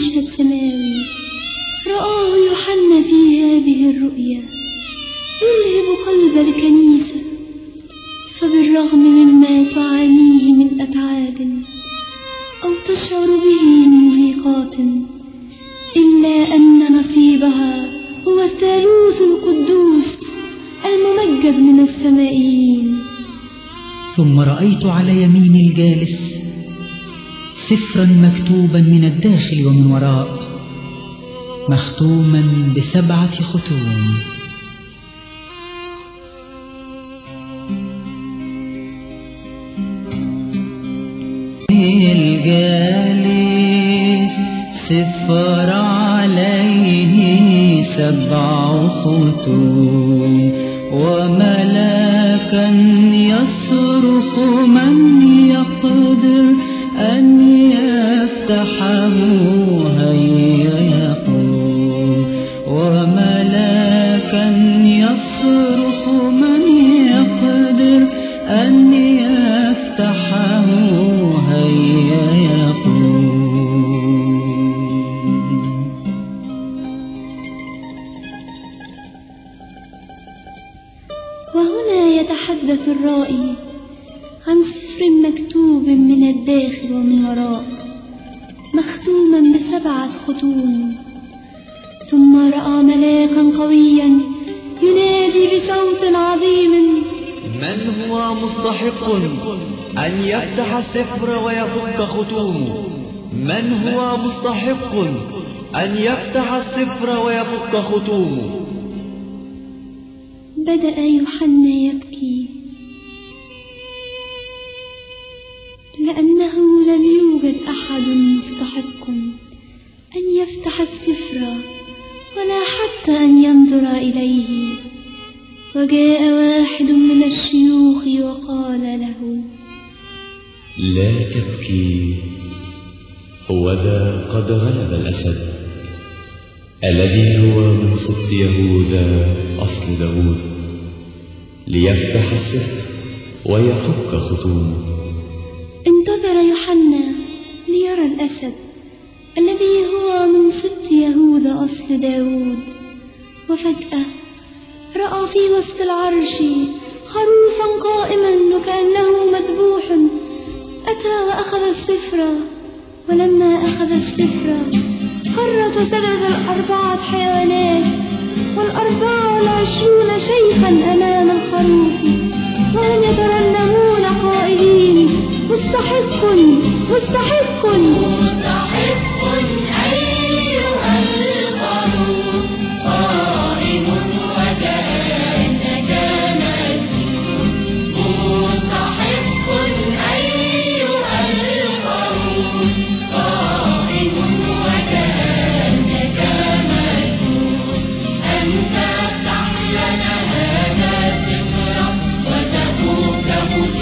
المشهد سماوي رآه يوحنا في هذه الرؤيا يلهب قلب الكنيسة. فبالرغم مما تعانيه من أتعاب أو تشعر به من ضيقات، إلا أن نصيبها هو الثالوث القدوس الممجد من السمائيين. ثم رأيت على يمين الجالس سفرا مكتوبا من الداخل ومن وراء، مختوما ب7 ختوم. الجالس سفر عليه 7 ختوم، وملاكا يصرخ من يقدر أن يفتحه هيا يقول، وملاكا يصرخ من يقدر أن يفتحه هيا يقول. وهنا يتحدث الرائي عن سفر مكتوب من الداخل ومن وراء، مختوما ب7 ختوم. ثم رأى ملاكا قويا ينادي بصوت عظيم: من هو مستحق أن يفتح السفر ويفك ختومه؟ من هو مستحق أن يفتح السفر ويفك ختومه؟ بدأ يوحنا يبكي، لأنه لم يوجد أحد مستحق أن يفتح السفر ولا حتى أن ينظر إليه. وجاء واحد من الشيوخ وقال له: لا تبكي، هوذا قد غلب الأسد الذي هو من سبط يهوذا أصل داود، ليفتح السفر ويفك ختومه. انتظر يوحنا ليرى الأسد الذي هو من سبط يهوذا أصل داود، وفجأة رأى في وسط العرش خروفا قائما وكأنه مذبوح. أتى وأخذ السفر، ولما أخذ السفر خرت وسجدت 4 حيوانات وال24 شيخا أمام الخروف، وهم يترنمون قائلين: مستحق مستحق مستحق أيها الخروف، قائم وكأنك مجنون. مستحق أيها الخروف، قائم وكأنك مجنون. أن تفتح لنا هذا السفر وتفك ختومه.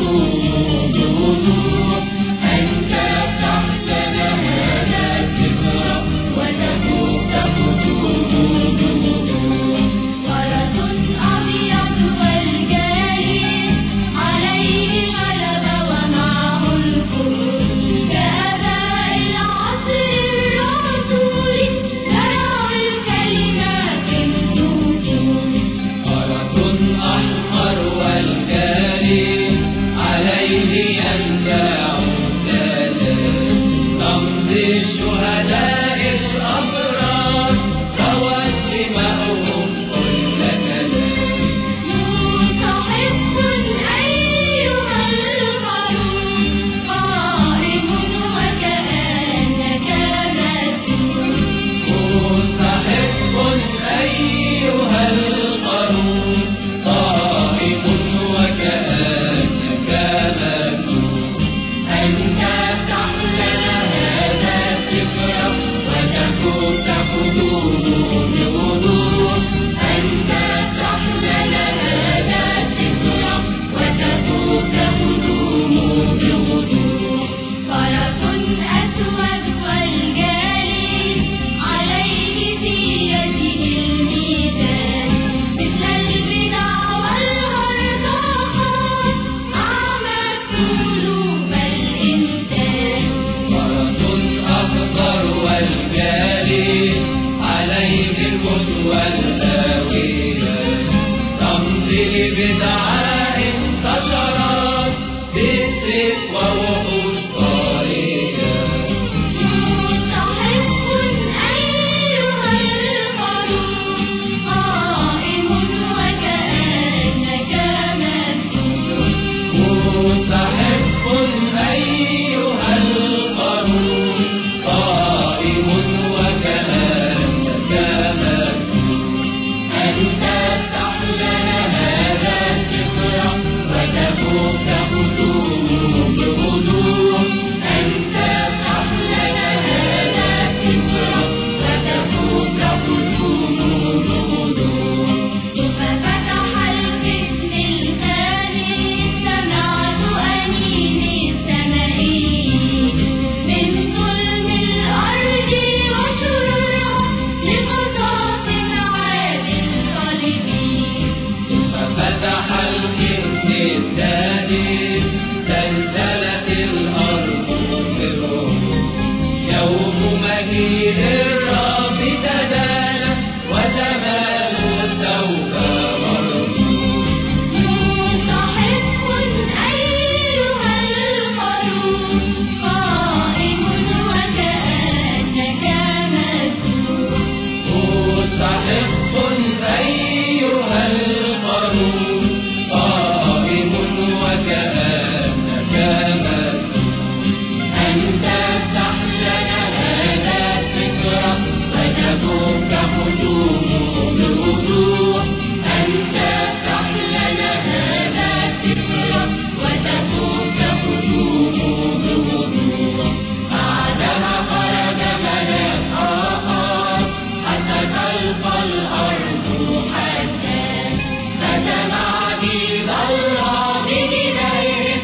مستحق أيها القارون قائم وكأنك مكتوب أن تفتح لنا هذا السفر وتفك ختومه بوضوح أن تفتح لنا هذا السفر وتفك ختومه بوضوح ففتح القفل الثاني سمعت أنين السمائي من ظلم الأرض وشرورها لقصاص عادل طالبين ففتح الكهن السادس زلزلت الأرض بالروح يوم مجيء الرب تدالى وزمان التوبة مرجو مستحق أيها القارون قائم وكأنك مذكور مستحق أيها القارون قائم وكأنك مكتوب أن تفتح لنا هذا السفر وتفك ختومه بوضوح أن تفتح لنا هذا السفر وتفك ختومه بوضوح بعدما خرج ملاك آخر حتى تلقى الأرض حتى ختم عبيد الله بجباههم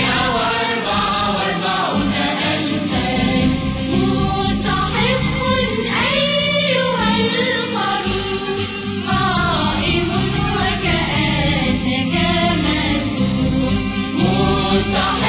144 ألفا مستحق أيها القارون قائم وكأنك مذكور مستحق